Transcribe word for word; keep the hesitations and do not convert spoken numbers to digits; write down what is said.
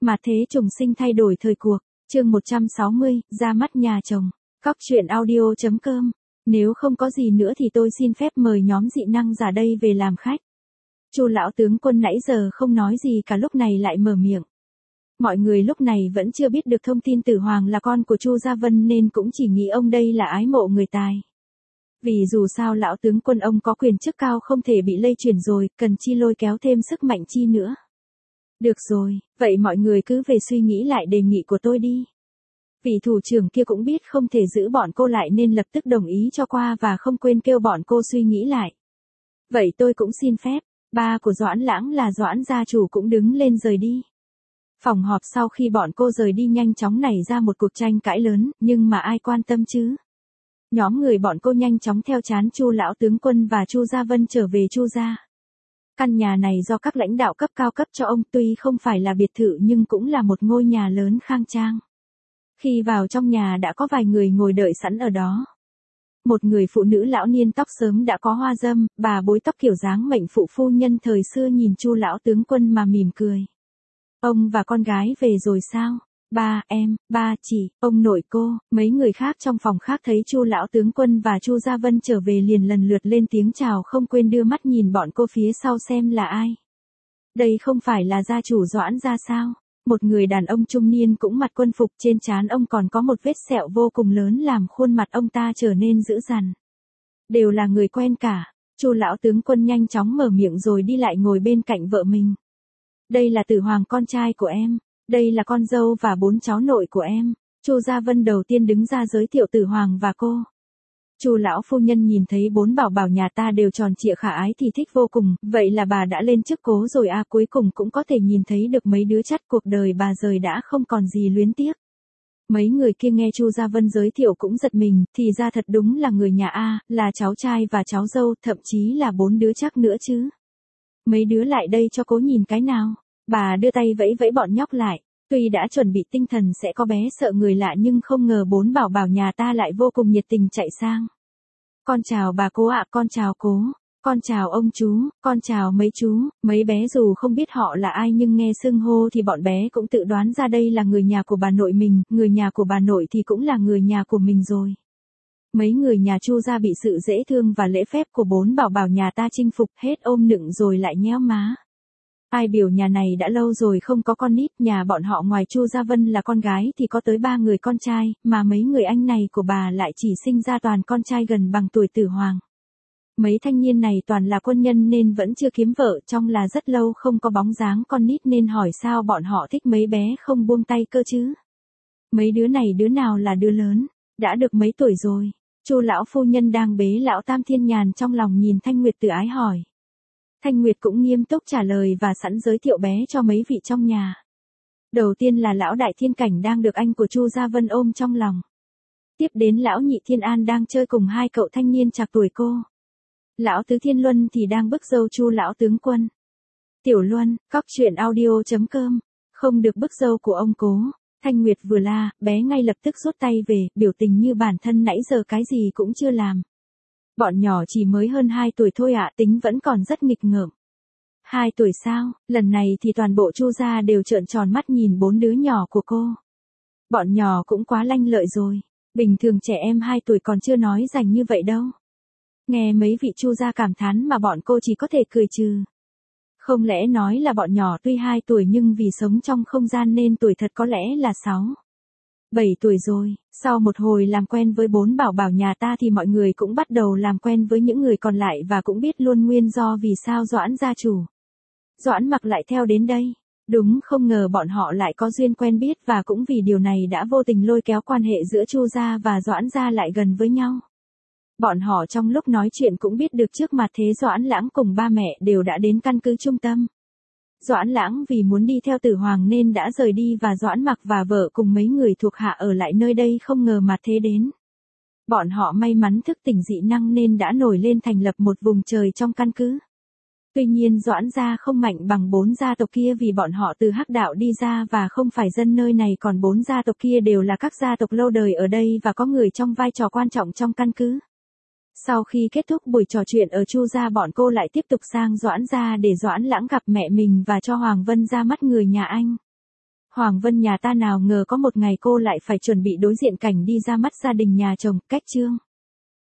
Mà thế trùng sinh thay đổi thời cuộc, chương một trăm sáu mươi, ra mắt nhà chồng. Cóc truyện audio chấm com. Nếu không có gì nữa thì tôi xin phép mời nhóm dị năng giả đây về làm khách. Chu lão tướng quân nãy giờ không nói gì cả, lúc này lại mở miệng. Mọi người lúc này vẫn chưa biết được thông tin Tử Hoàng là con của Chu Gia Vân nên cũng chỉ nghĩ ông đây là ái mộ người tài. Vì dù sao lão tướng quân ông có quyền chức cao không thể bị lây truyền rồi, cần chi lôi kéo thêm sức mạnh chi nữa. Được rồi, vậy mọi người cứ về suy nghĩ lại đề nghị của tôi đi. Vị thủ trưởng kia cũng biết không thể giữ bọn cô lại nên lập tức đồng ý cho qua và không quên kêu bọn cô suy nghĩ lại. Vậy tôi cũng xin phép, ba của Doãn Lãng là Doãn gia chủ cũng đứng lên rời đi. Phòng họp sau khi bọn cô rời đi nhanh chóng nảy ra một cuộc tranh cãi lớn, nhưng mà ai quan tâm chứ? Nhóm người bọn cô nhanh chóng theo chán Chu lão tướng quân và Chu Gia Vân trở về Chu gia. Căn nhà này do các lãnh đạo cấp cao cấp cho ông, tuy không phải là biệt thự nhưng cũng là một ngôi nhà lớn khang trang. Khi vào trong nhà đã có vài người ngồi đợi sẵn ở đó. Một người phụ nữ lão niên tóc sớm đã có hoa râm, bà bối tóc kiểu dáng mệnh phụ phu nhân thời xưa nhìn Chu lão tướng quân mà mỉm cười. Ông và con gái về rồi sao? Ba, em, ba, chị, ông nội cô, mấy người khác trong phòng khác thấy Chu lão tướng quân và Chu Gia Vân trở về liền lần lượt lên tiếng chào, không quên đưa mắt nhìn bọn cô phía sau xem là ai. Đây không phải là gia chủ Doãn gia sao? Một người đàn ông trung niên cũng mặc quân phục, trên trán ông còn có một vết sẹo vô cùng lớn làm khuôn mặt ông ta trở nên dữ dằn. Đều là người quen cả. Chu lão tướng quân nhanh chóng mở miệng rồi đi lại ngồi bên cạnh vợ mình. Đây là Tử Hoàng con trai của em. Đây là con dâu và bốn cháu nội của em. Chu Gia Vân đầu tiên đứng ra giới thiệu Tử Hoàng và cô. Chu lão phu nhân nhìn thấy bốn bảo bảo nhà ta đều tròn trịa khả ái thì thích vô cùng, vậy là bà đã lên chức cố rồi à, cuối cùng cũng có thể nhìn thấy được mấy đứa chắt, cuộc đời bà rời đã không còn gì luyến tiếc. Mấy người kia nghe Chu Gia Vân giới thiệu cũng giật mình, thì ra thật đúng là người nhà A, là cháu trai và cháu dâu, thậm chí là bốn đứa chắc nữa chứ. Mấy đứa lại đây cho cố nhìn cái nào. Bà đưa tay vẫy vẫy bọn nhóc lại, tuy đã chuẩn bị tinh thần sẽ có bé sợ người lạ nhưng không ngờ bốn bảo bảo nhà ta lại vô cùng nhiệt tình chạy sang. Con chào bà cố ạ, con chào cố, con chào ông chú, con chào mấy chú, mấy bé dù không biết họ là ai nhưng nghe xưng hô thì bọn bé cũng tự đoán ra đây là người nhà của bà nội mình, người nhà của bà nội thì cũng là người nhà của mình rồi. Mấy người nhà Chu gia bị sự dễ thương và lễ phép của bốn bảo bảo nhà ta chinh phục, hết ôm nựng rồi lại nhéo má. Ai biểu nhà này đã lâu rồi không có con nít, nhà bọn họ ngoài Chu Gia Vân là con gái thì có tới ba người con trai, mà mấy người anh này của bà lại chỉ sinh ra toàn con trai gần bằng tuổi Tử Hoàng. Mấy thanh niên này toàn là quân nhân nên vẫn chưa kiếm vợ, trong là rất lâu không có bóng dáng con nít nên hỏi sao bọn họ thích mấy bé không buông tay cơ chứ. Mấy đứa này đứa nào là đứa lớn, đã được mấy tuổi rồi. Chu lão phu nhân đang bế lão Tam Thiên Nhàn trong lòng nhìn Thanh Nguyệt từ ái hỏi. Thanh Nguyệt cũng nghiêm túc trả lời và sẵn giới thiệu bé cho mấy vị trong nhà. Đầu tiên là lão Đại Thiên Cảnh đang được anh của Chu Gia Vân ôm trong lòng. Tiếp đến lão Nhị Thiên An đang chơi cùng hai cậu thanh niên trạc tuổi cô. Lão Tứ Thiên Luân thì đang bức dâu Chu lão tướng quân. Tiểu Luân, cóc truyện audio chấm com, không được bức dâu của ông cố. Thanh Nguyệt vừa la, bé ngay lập tức rút tay về, biểu tình như bản thân nãy giờ cái gì cũng chưa làm. Bọn nhỏ chỉ mới hơn hai tuổi thôi ạ, tính vẫn còn rất nghịch ngợm. Hai tuổi sao, lần này thì toàn bộ Chu gia đều trợn tròn mắt nhìn bốn đứa nhỏ của cô. Bọn nhỏ cũng quá lanh lợi rồi, bình thường trẻ em hai tuổi còn chưa nói rành như vậy đâu. Nghe mấy vị Chu gia cảm thán mà bọn cô chỉ có thể cười trừ. Không lẽ nói là bọn nhỏ tuy hai tuổi nhưng vì sống trong không gian nên tuổi thật có lẽ là sáu. bảy tuổi rồi. Sau một hồi làm quen với bốn bảo bảo nhà ta thì mọi người cũng bắt đầu làm quen với những người còn lại và cũng biết luôn nguyên do vì sao Doãn gia chủ Doãn Mặc lại theo đến đây. Đúng không ngờ bọn họ lại có duyên quen biết và cũng vì điều này đã vô tình lôi kéo quan hệ giữa Chu gia và Doãn gia lại gần với nhau. Bọn họ trong lúc nói chuyện cũng biết được trước mặt thế Doãn Lãng cùng ba mẹ đều đã đến căn cứ trung tâm. Doãn Lãng vì muốn đi theo Tử Hoàng nên đã rời đi và Doãn Mặc và vợ cùng mấy người thuộc hạ ở lại nơi đây, không ngờ mặt thế đến. Bọn họ may mắn thức tỉnh dị năng nên đã nổi lên thành lập một vùng trời trong căn cứ. Tuy nhiên Doãn gia không mạnh bằng bốn gia tộc kia vì bọn họ từ hắc đạo đi ra và không phải dân nơi này, còn bốn gia tộc kia đều là các gia tộc lâu đời ở đây và có người trong vai trò quan trọng trong căn cứ. Sau khi kết thúc buổi trò chuyện ở Chu gia, bọn cô lại tiếp tục sang Doãn gia để Doãn Lãng gặp mẹ mình và cho Hoàng Vân ra mắt người nhà anh. Hoàng Vân nhà ta nào ngờ có một ngày cô lại phải chuẩn bị đối diện cảnh đi ra mắt gia đình nhà chồng, cách chương.